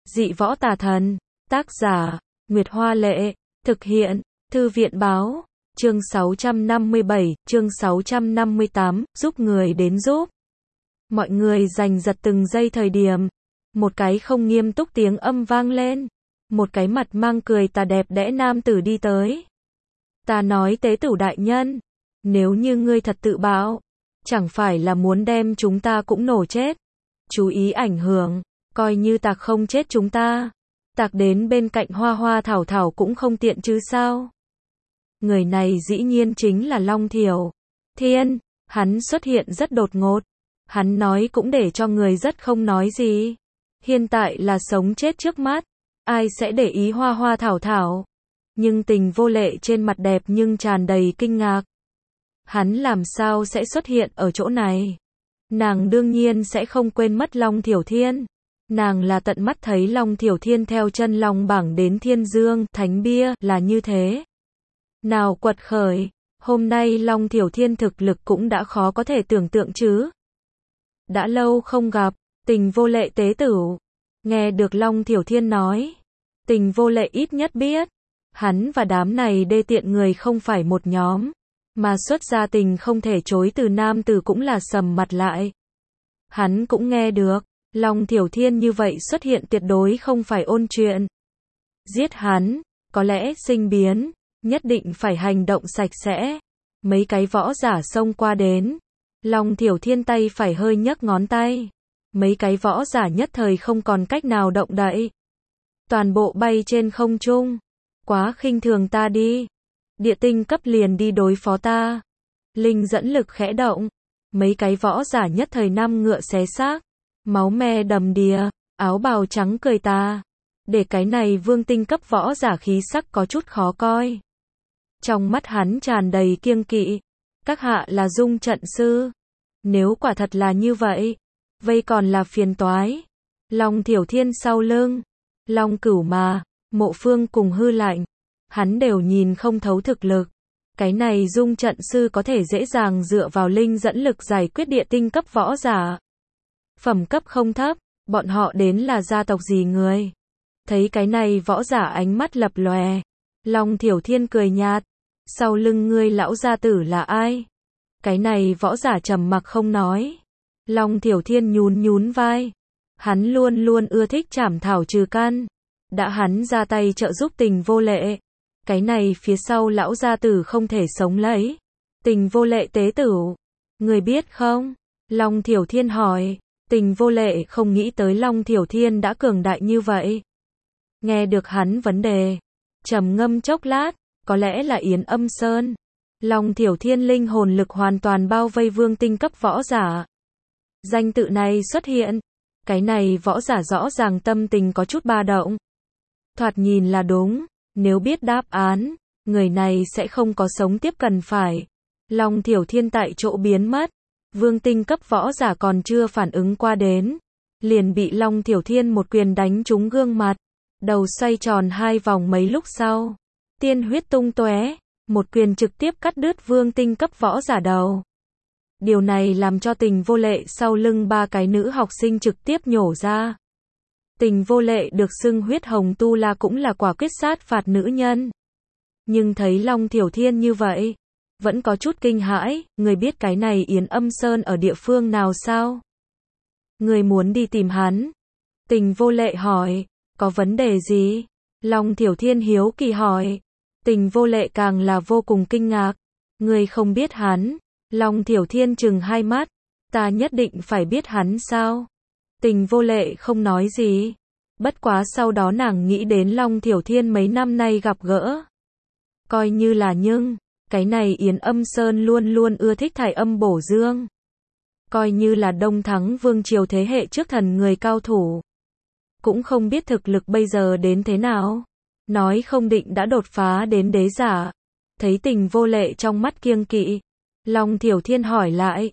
Dị võ tà thần. Tác giả, Nguyệt Hoa Lệ. Thực hiện, Thư viện Báo. Chương 657, chương 658, giúp người đến giúp. Mọi người giành giật từng giây thời điểm. Một cái không nghiêm túc tiếng âm vang lên. Một cái mặt mang cười tà đẹp đẽ nam tử đi tới. Ta nói tế tửu đại nhân, nếu như ngươi thật tự bạo, chẳng phải là muốn đem chúng ta cũng nổ chết. Chú ý ảnh hưởng, coi như tạc không chết chúng ta, tạc đến bên cạnh hoa hoa thảo thảo cũng không tiện chứ sao. Người này dĩ nhiên chính là Long Thiểu Thiên, hắn xuất hiện rất đột ngột. Hắn nói cũng để cho người rất không nói gì. Hiện tại là sống chết trước mắt, ai sẽ để ý hoa hoa thảo thảo. Nhưng Tình Vô Lệ trên mặt đẹp nhưng tràn đầy kinh ngạc. Hắn làm sao sẽ xuất hiện ở chỗ này? Nàng đương nhiên sẽ không quên mất Long Thiểu Thiên. Nàng là tận mắt thấy Long Thiểu Thiên theo chân Long Bảng đến Thiên Dương, Thánh Bia, là như thế. Nào quật khởi, hôm nay Long Thiểu Thiên thực lực cũng đã khó có thể tưởng tượng chứ. Đã lâu không gặp, Tình Vô Lệ tế tửu. Nghe được Long Thiểu Thiên nói, Tình Vô Lệ ít nhất biết, hắn và đám này đê tiện người không phải một nhóm, mà xuất gia tình không thể chối từ nam tử cũng là sầm mặt lại. Hắn cũng nghe được, Long Thiểu Thiên như vậy xuất hiện tuyệt đối không phải ôn chuyện. Giết hắn, có lẽ sinh biến, nhất định phải hành động sạch sẽ. Mấy cái võ giả xông qua đến, Long Thiểu Thiên tay phải hơi nhấc ngón tay. Mấy cái võ giả nhất thời không còn cách nào động đậy. Toàn bộ bay trên không trung. Quá khinh thường ta đi. Địa tinh cấp liền đi đối phó ta. Linh dẫn lực khẽ động. Mấy cái võ giả nhất thời năm ngựa xé xác. Máu me đầm đìa, áo bào trắng cười ta. Để cái này vương tinh cấp võ giả khí sắc có chút khó coi. Trong mắt hắn tràn đầy kiêng kỵ. Các hạ là Dung trận sư. Nếu quả thật là như vậy, vây còn là phiền toái. Long Thiểu Thiên sau lưng, Long Cửu mà, Mộ Phương cùng Hư Lạnh, hắn đều nhìn không thấu thực lực. Cái này Dung trận sư có thể dễ dàng dựa vào linh dẫn lực giải quyết địa tinh cấp võ giả. Phẩm cấp không thấp, bọn họ đến là gia tộc gì người? Thấy cái này võ giả ánh mắt lập lòe, Long Thiểu Thiên cười nhạt, sau lưng ngươi lão gia tử là ai? Cái này võ giả trầm mặc không nói. Long Thiểu Thiên nhún nhún vai. Hắn luôn luôn ưa thích trảm thảo trừ căn. Đã hắn ra tay trợ giúp Tình Vô Lệ. Cái này phía sau lão gia tử không thể sống lấy. Tình Vô Lệ tế tửu. Người biết không? Long Thiểu Thiên hỏi. Tình Vô Lệ không nghĩ tới Long Thiểu Thiên đã cường đại như vậy. Nghe được hắn vấn đề, trầm ngâm chốc lát, có lẽ là Yến Âm Sơn. Long Thiểu Thiên linh hồn lực hoàn toàn bao vây vương tinh cấp võ giả. Danh tự này xuất hiện, cái này võ giả rõ ràng tâm tình có chút ba động. Thoạt nhìn là đúng, nếu biết đáp án, người này sẽ không có sống tiếp cần phải. Long Thiểu Thiên tại chỗ biến mất, vương tinh cấp võ giả còn chưa phản ứng qua đến, liền bị Long Thiểu Thiên một quyền đánh trúng gương mặt, đầu xoay tròn hai vòng mấy lúc sau, tiên huyết tung tóe. Một quyền trực tiếp cắt đứt vương tinh cấp võ giả đầu. Điều này làm cho Tình Vô Lệ sau lưng ba cái nữ học sinh trực tiếp nhổ ra. Tình Vô Lệ được xưng huyết hồng tu la cũng là quả quyết sát phạt nữ nhân. Nhưng thấy Long Thiểu Thiên như vậy, vẫn có chút kinh hãi. Người biết cái này Yến Âm Sơn ở địa phương nào sao? Người muốn đi tìm hắn? Tình Vô Lệ hỏi. Có vấn đề gì? Long Thiểu Thiên hiếu kỳ hỏi. Tình Vô Lệ càng là vô cùng kinh ngạc. Người không biết hắn? Long Thiểu Thiên trừng hai mắt. Ta nhất định phải biết hắn sao? Tình Vô Lệ không nói gì. Bất quá sau đó nàng nghĩ đến Long Thiểu Thiên mấy năm nay gặp gỡ. Coi như là nhưng, cái này Yến Âm Sơn luôn luôn ưa thích thải âm bổ dương. Coi như là Đông Thắng Vương triều thế hệ trước thần người cao thủ. Cũng không biết thực lực bây giờ đến thế nào. Nói không định đã đột phá đến đế giả. Thấy Tình Vô Lệ trong mắt kiêng kỵ, Long Thiểu Thiên hỏi lại.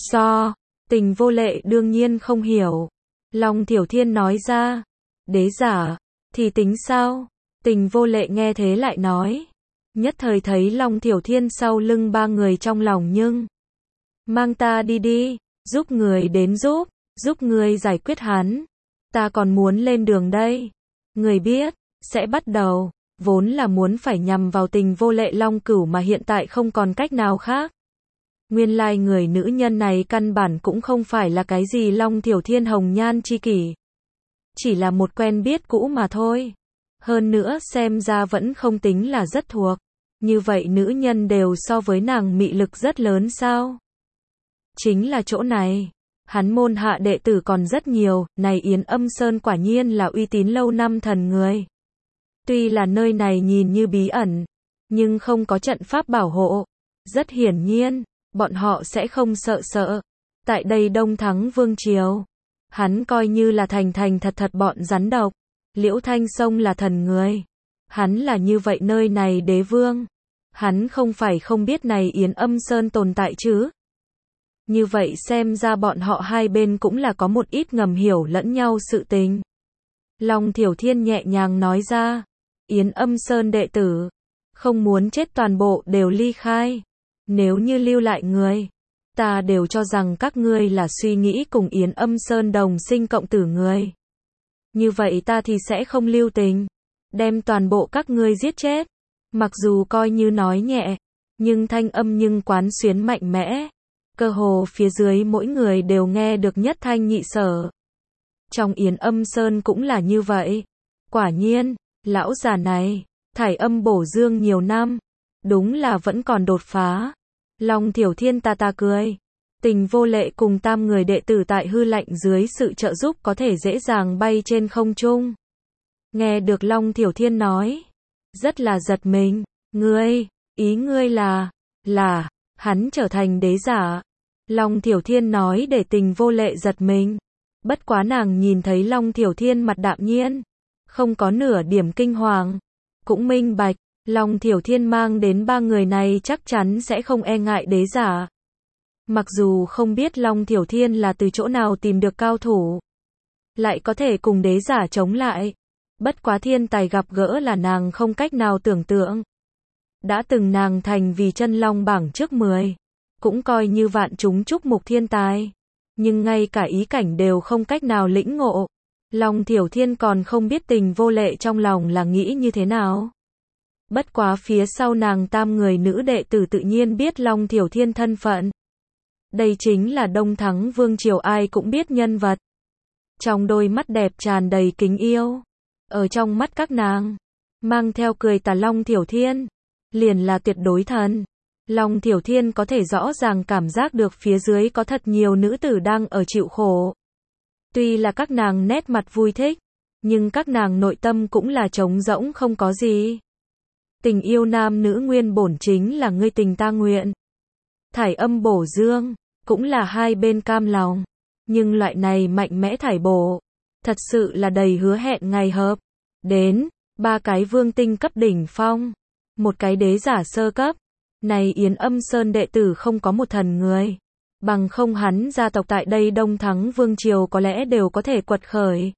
Tình Vô Lệ đương nhiên không hiểu. Long Thiểu Thiên nói ra. Đế giả, thì tính sao? Tình Vô Lệ nghe thế lại nói. Nhất thời thấy Long Thiểu Thiên sau lưng ba người trong lòng nhưng. Mang ta đi đi, giúp người đến giúp người giải quyết hắn. Ta còn muốn lên đường đây. Người biết, sẽ bắt đầu, vốn là muốn phải nhằm vào Tình Vô Lệ Long Cửu mà hiện tại không còn cách nào khác. Nguyên lai người nữ nhân này căn bản cũng không phải là cái gì Long Thiểu Thiên hồng nhan chi kỷ. Chỉ là một quen biết cũ mà thôi. Hơn nữa xem ra vẫn không tính là rất thuộc. Như vậy nữ nhân đều so với nàng mị lực rất lớn sao? Chính là chỗ này. Hắn môn hạ đệ tử còn rất nhiều, này Yến Âm Sơn quả nhiên là uy tín lâu năm thần người. Tuy là nơi này nhìn như bí ẩn, nhưng không có trận pháp bảo hộ. Rất hiển nhiên, bọn họ sẽ không sợ. Tại đây Đông Thắng Vương Triều, hắn coi như là thành thật thật bọn rắn độc. Liễu Thanh Sông là thần người. Hắn là như vậy nơi này đế vương. Hắn không phải không biết này Yến Âm Sơn tồn tại chứ. Như vậy xem ra bọn họ hai bên cũng là có một ít ngầm hiểu lẫn nhau sự tình. Long Thiểu Thiên nhẹ nhàng nói ra. Yến Âm Sơn đệ tử, không muốn chết toàn bộ đều ly khai. Nếu như lưu lại người, ta đều cho rằng các ngươi là suy nghĩ cùng Yến Âm Sơn đồng sinh cộng tử người. Như vậy ta thì sẽ không lưu tình, đem toàn bộ các ngươi giết chết. Mặc dù coi như nói nhẹ, nhưng thanh âm nhưng quán xuyến mạnh mẽ. Cơ hồ phía dưới mỗi người đều nghe được nhất thanh nhị sở. Trong Yến Âm Sơn cũng là như vậy. Quả nhiên, lão già này, thải âm bổ dương nhiều năm, đúng là vẫn còn đột phá. Long Thiểu Thiên ta cười. Tình Vô Lệ cùng tam người đệ tử tại hư lạnh dưới sự trợ giúp có thể dễ dàng bay trên không trung. Nghe được Long Thiểu Thiên nói, rất là giật mình. Ngươi, ý ngươi là, hắn trở thành đế giả. Long Thiểu Thiên nói để Tình Vô Lệ giật mình. Bất quá nàng nhìn thấy Long Thiểu Thiên mặt đạm nhiên, không có nửa điểm kinh hoàng. Cũng minh bạch, Long Thiểu Thiên mang đến ba người này chắc chắn sẽ không e ngại đế giả. Mặc dù không biết Long Thiểu Thiên là từ chỗ nào tìm được cao thủ, lại có thể cùng đế giả chống lại. Bất quá thiên tài gặp gỡ là nàng không cách nào tưởng tượng. Đã từng nàng thành vì chân long bảng trước 10, cũng coi như vạn chúng chúc mục thiên tài. Nhưng ngay cả ý cảnh đều không cách nào lĩnh ngộ. Long Thiểu Thiên còn không biết Tình Vô Lệ trong lòng là nghĩ như thế nào. Bất quá phía sau nàng tam người nữ đệ tử tự nhiên biết Long Thiểu Thiên thân phận. Đây chính là Đông Thắng Vương Triều ai cũng biết nhân vật. Trong đôi mắt đẹp tràn đầy kính yêu. Ở trong mắt các nàng, mang theo cười tà Long Thiểu Thiên, liền là tuyệt đối thần. Long Thiểu Thiên có thể rõ ràng cảm giác được phía dưới có thật nhiều nữ tử đang ở chịu khổ. Tuy là các nàng nét mặt vui thích, nhưng các nàng nội tâm cũng là trống rỗng không có gì. Tình yêu nam nữ nguyên bổn chính là ngươi tình ta nguyện. Thải âm bổ dương, cũng là hai bên cam lòng. Nhưng loại này mạnh mẽ thải bổ, thật sự là đầy hứa hẹn ngày hợp. Đến, ba cái vương tinh cấp đỉnh phong, một cái đế giả sơ cấp. Này Yến Âm Sơn đệ tử không có một thần người. Bằng không hắn gia tộc tại đây Đông Thắng Vương Triều có lẽ đều có thể quật khởi.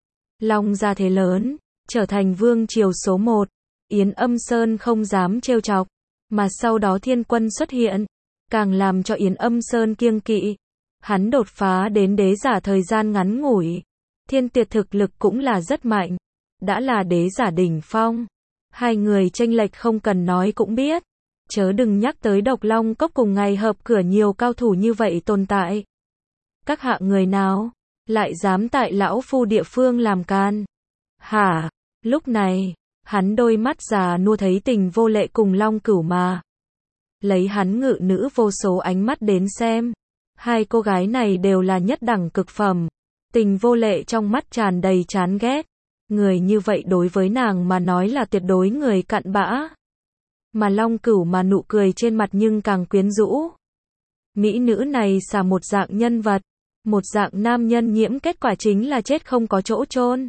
Long gia thế lớn, trở thành Vương Triều số 1. Yến Âm Sơn không dám trêu chọc. Mà sau đó thiên quân xuất hiện, càng làm cho Yến Âm Sơn kiêng kỵ. Hắn đột phá đến đế giả thời gian ngắn ngủi. Thiên Tiệt thực lực cũng là rất mạnh. Đã là đế giả đỉnh phong. Hai người chênh lệch không cần nói cũng biết. Chớ đừng nhắc tới Độc Long Cốc cùng ngày hợp cửa nhiều cao thủ như vậy tồn tại. Các hạ người nào lại dám tại lão phu địa phương làm can? Hả? Lúc này, hắn đôi mắt già nua thấy Tình Vô Lệ cùng Long Cửu mà. Lấy hắn ngự nữ vô số ánh mắt đến xem. Hai cô gái này đều là nhất đẳng cực phẩm. Tình Vô Lệ trong mắt tràn đầy chán ghét. Người như vậy đối với nàng mà nói là tuyệt đối người cặn bã. Mà Long Cửu mà nụ cười trên mặt nhưng càng quyến rũ. Mỹ nữ này xả một dạng nhân vật, một dạng nam nhân nhiễm kết quả chính là chết không có chỗ chôn.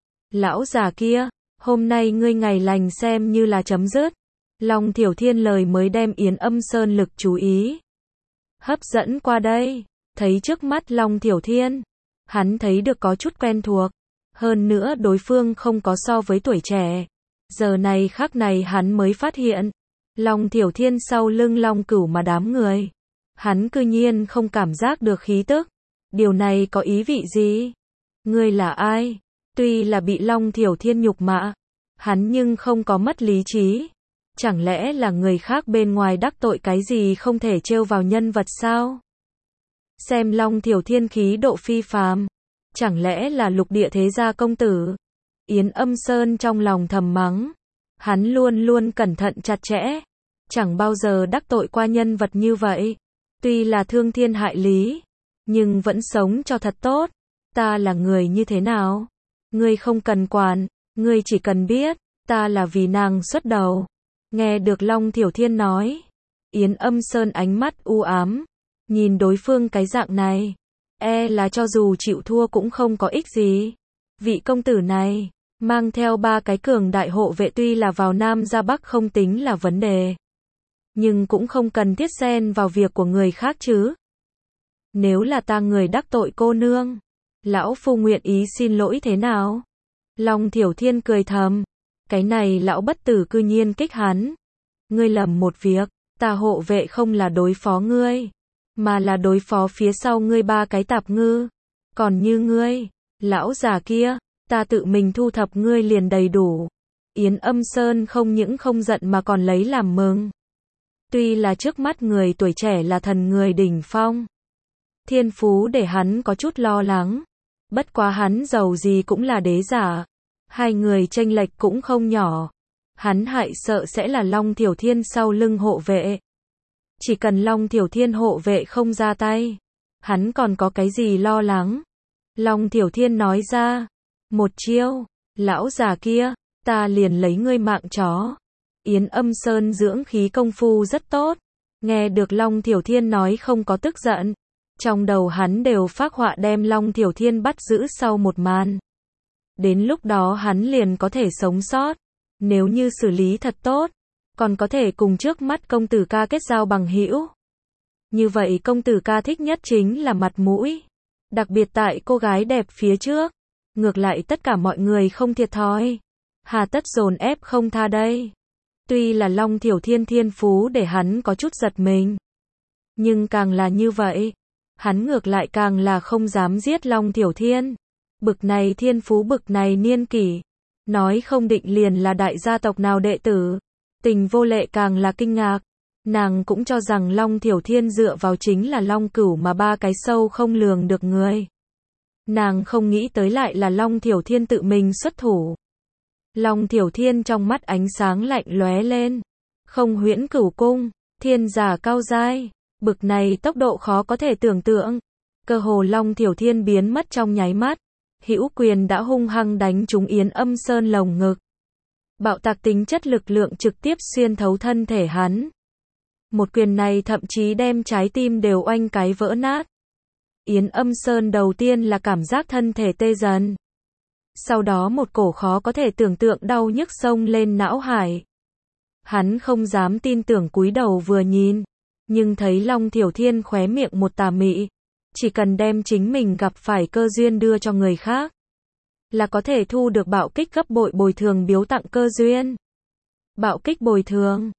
Lão già kia, hôm nay ngươi ngày lành xem như là chấm dứt. Long Thiểu Thiên lời mới đem Yến Âm Sơn lực chú ý hấp dẫn qua đây. Thấy trước mắt Long Thiểu Thiên, hắn thấy được có chút quen thuộc. Hơn nữa đối phương không có so với tuổi trẻ. Giờ này khắc này hắn mới phát hiện, Long Thiểu Thiên sau lưng Long Cửu mà đám người. Hắn cư nhiên không cảm giác được khí tức. Điều này có ý vị gì? Ngươi là ai? Tuy là bị Long Thiểu Thiên nhục mạ, hắn nhưng không có mất lý trí. Chẳng lẽ là người khác bên ngoài đắc tội cái gì không thể trêu vào nhân vật sao? Xem Long Thiểu Thiên khí độ phi phàm, chẳng lẽ là lục địa thế gia công tử? Yến Âm Sơn trong lòng thầm mắng, hắn luôn luôn cẩn thận chặt chẽ, chẳng bao giờ đắc tội qua nhân vật như vậy. Tuy là thương thiên hại lý, nhưng vẫn sống cho thật tốt. Ta là người như thế nào? Ngươi không cần quản, ngươi chỉ cần biết, ta là vì nàng xuất đầu. Nghe được Long Thiểu Thiên nói, Yến Âm Sơn ánh mắt u ám, nhìn đối phương cái dạng này, là cho dù chịu thua cũng không có ích gì. Vị công tử này, mang theo 3 cái cường đại hộ vệ tuy là vào Nam ra Bắc không tính là vấn đề, nhưng cũng không cần thiết xen vào việc của người khác chứ. Nếu là ta người đắc tội cô nương, lão phu nguyện ý xin lỗi thế nào? Long Thiểu Thiên cười thầm, cái này lão bất tử cư nhiên kích hắn. Ngươi lầm một việc, ta hộ vệ không là đối phó ngươi, mà là đối phó phía sau ngươi 3 cái tạp ngư. Còn như ngươi, lão già kia, ta tự mình thu thập ngươi liền đầy đủ. Yến Âm Sơn không những không giận mà còn lấy làm mừng. Tuy là trước mắt người tuổi trẻ là thần người đỉnh phong, thiên phú để hắn có chút lo lắng. Bất quá hắn giàu gì cũng là đế giả, hai người chênh lệch cũng không nhỏ. Hắn hại sợ sẽ là Long Thiểu Thiên sau lưng hộ vệ. Chỉ cần Long Thiểu Thiên hộ vệ không ra tay, hắn còn có cái gì lo lắng. Long Thiểu Thiên nói ra, một chiêu, lão già kia, ta liền lấy ngươi mạng chó. Yến Âm Sơn dưỡng khí công phu rất tốt, nghe được Long Thiểu Thiên nói không có tức giận, trong đầu hắn đều phác họa đem Long Thiểu Thiên bắt giữ sau một màn. Đến lúc đó hắn liền có thể sống sót, nếu như xử lý thật tốt, còn có thể cùng trước mắt công tử ca kết giao bằng hữu. Như vậy công tử ca thích nhất chính là mặt mũi, đặc biệt tại cô gái đẹp phía trước, ngược lại tất cả mọi người không thiệt thòi, hà tất dồn ép không tha đây. Tuy là Long Thiểu Thiên thiên phú để hắn có chút giật mình, nhưng càng là như vậy, hắn ngược lại càng là không dám giết Long Thiểu Thiên. Bực này thiên phú bực này niên kỷ, nói không định liền là đại gia tộc nào đệ tử. Tình Vô Lệ càng là kinh ngạc, nàng cũng cho rằng Long Thiểu Thiên dựa vào chính là Long Cửu mà 3 cái sâu không lường được người. Nàng không nghĩ tới lại là Long Thiểu Thiên tự mình xuất thủ. Long Thiểu Thiên trong mắt ánh sáng lạnh lóe lên. Không Huyễn Cửu Cung, thiên giả cao giai, bực này tốc độ khó có thể tưởng tượng. Cơ hồ Long Thiểu Thiên biến mất trong nháy mắt, hữu quyền đã hung hăng đánh trúng Yến Âm Sơn lồng ngực. Bạo tạc tính chất lực lượng trực tiếp xuyên thấu thân thể hắn. Một quyền này thậm chí đem trái tim đều oanh cái vỡ nát. Yến Âm Sơn đầu tiên là cảm giác thân thể tê dần. Sau đó một cổ khó có thể tưởng tượng đau nhức xông lên não hải. Hắn không dám tin tưởng cúi đầu vừa nhìn, nhưng thấy Long Thiểu Thiên khóe miệng một tà mị. Chỉ cần đem chính mình gặp phải cơ duyên đưa cho người khác, là có thể thu được bạo kích gấp bội bồi thường biếu tặng cơ duyên. Bạo kích bồi thường,